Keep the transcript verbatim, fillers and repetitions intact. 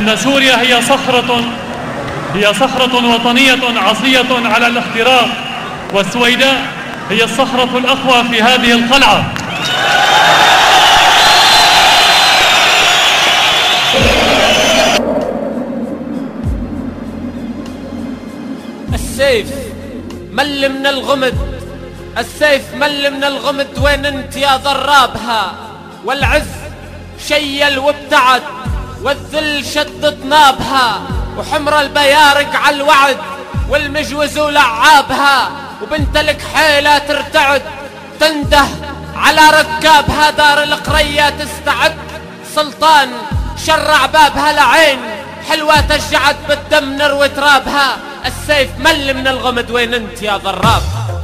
إن سوريا هي صخرة هي صخرة وطنية عصية على الاختراق، والسويداء هي الصخرة الأقوى في هذه القلعة. السيف مل من الغمد، السيف مل من الغمد، وين انت يا ضرابها؟ والعز شيل وابتعد، والذل شد طنابها، وحمر البيارق على الوعد، والمجوز ولعابها، وبنت الكحيلة ترتعد تنده على ركابها. دار القرية تستعد، سلطان شرع بابها لعين حلوة تشجعت بالدم نروي ترابها. السيف مل من الغمد، وين انت يا ضراب؟